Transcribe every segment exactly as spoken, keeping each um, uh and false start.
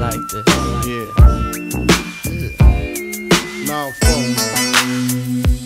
like this. Yeah. Yeah. Now, phone.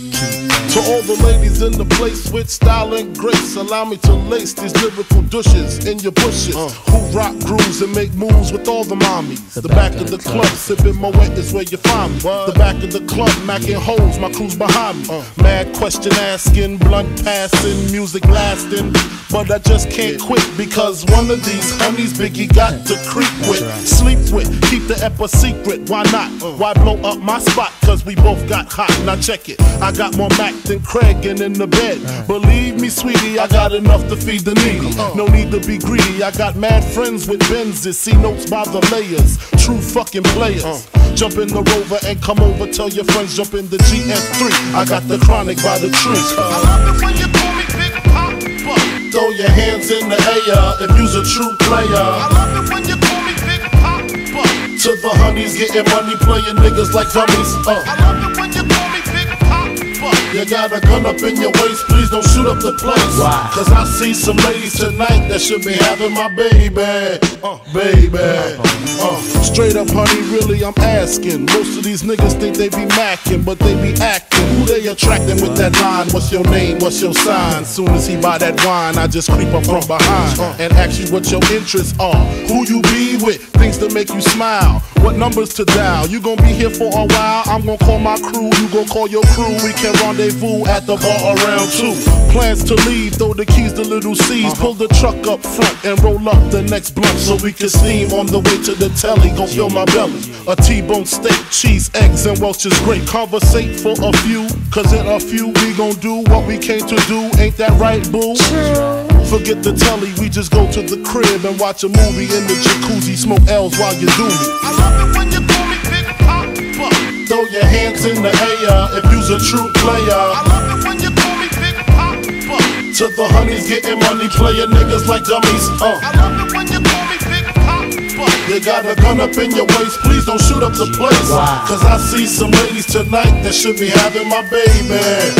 To all the ladies in the place with style and grace, allow me to lace these lyrical douches in your bushes. Uh. Who rock grooves and make moves with all the mommies. The, the back, back of the, the club, club sipping Moet is where you find me. What? The back of the club, macking holes, my crew's behind me. Uh. Mad question asking, blunt passing, music blasting. But I just can't yeah. quit because one of these honeys Biggie got to creep with, right. sleep with, keep the ep a secret. Why not? Uh. Why blow up my spot? Cause we both got hot. Now check it. I got more Mac than Craig and in the bed. Uh. Believe me, sweetie, I got enough to feed the needy. Uh. No need to be greedy. I got mad friends with Benzes. See notes by the layers. True fucking players. Uh. Jump in the Rover and come over. Tell your friends jump in the G S three. I got the chronic by the tree. Uh. I love it when you call me Big Papa. Throw your hands in the air if you's a true player. I love it when you call me Big Papa. To the honeys getting money, playing niggas like dummies. Uh. I love it when you call me Big Papa. You got a gun up in your waist, please don't shoot up the place. Why? Cause I see some ladies tonight that should be having my baby. Uh, baby. Uh, straight up, honey, really, I'm asking. Most of these niggas think they be macking, but they be acting. Who they attracting with that line? What's your name? What's your sign? Soon as he buy that wine, I just creep up from behind and ask you what your interests are. Who you be with? Things to make you smile. What numbers to dial? You gon' be here for a while. I'm gon' call my crew. You gon' call your crew. We can rendezvous at the bar around two. Plans to leave, throw the keys to little C's. Uh-huh. Pull the truck up front and roll up the next blunt so we can steam on the way to the telly. Gon' fill my belly. A T-bone steak, cheese, eggs, and Welch's grape. Conversate for a few, cause in a few we gon' do what we came to do. Ain't that right, boo? Forget the telly, we just go to the crib and watch a movie in the jacuzzi. Smoke L's while you do me. I love it when you call me Big Papa. Throw your hands in the air if you's a true player. I love it when you call me Big Papa. To the honeys getting money, playing niggas like dummies. Uh. I love it when you call me Big Papa. You got a gun up in your waist, please don't shoot up the place. Wow. Cause I see some ladies tonight that should be having my baby.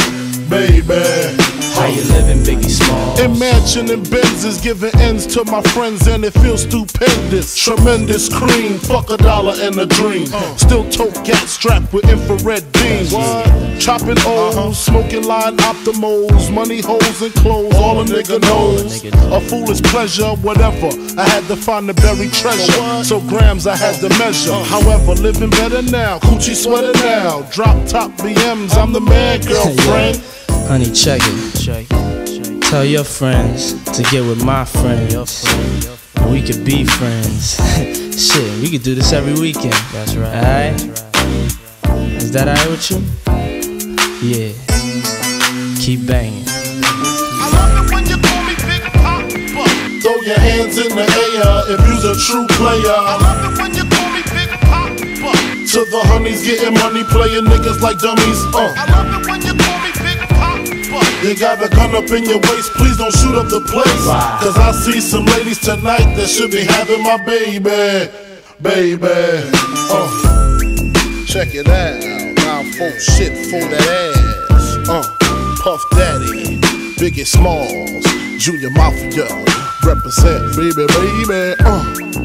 Baby. How you living, Biggie Smalls? Imagine and Benzes giving ends to my friends and it feels stupendous. Tremendous cream, fuck a dollar and a dream. Uh. Still tote gat strapped with infrared beams. What? Chopping O's, uh-huh. smoking line optimals, money holes and clothes, all a nigga knows. A foolish pleasure, whatever. I had to find the buried treasure, so grams I had to measure. Uh. However, living better now, coochie sweater now. Drop top B Ms, I'm the man, girlfriend. Honey, check it. check it. Tell your friends to get with my friends. And we could be friends. Shit, we could do this every weekend. That's right. Alright? Is that alright with you? Yeah. Keep banging. I love it when you call me Big Papa. Throw your hands in the air if you's a true player. I love it when you call me Big Papa. To the honeys getting money, playing niggas like dummies. Uh. I love it when you call me Big Papa. You got a gun up in your waist, please don't shoot up the place. Wow. Cause I see some ladies tonight that should be having my baby. Baby. Uh. Check it out. Now folk shit for that ass. Uh. Puff Daddy, Biggie Smalls, Junior Mafia, represent baby, baby. Uh.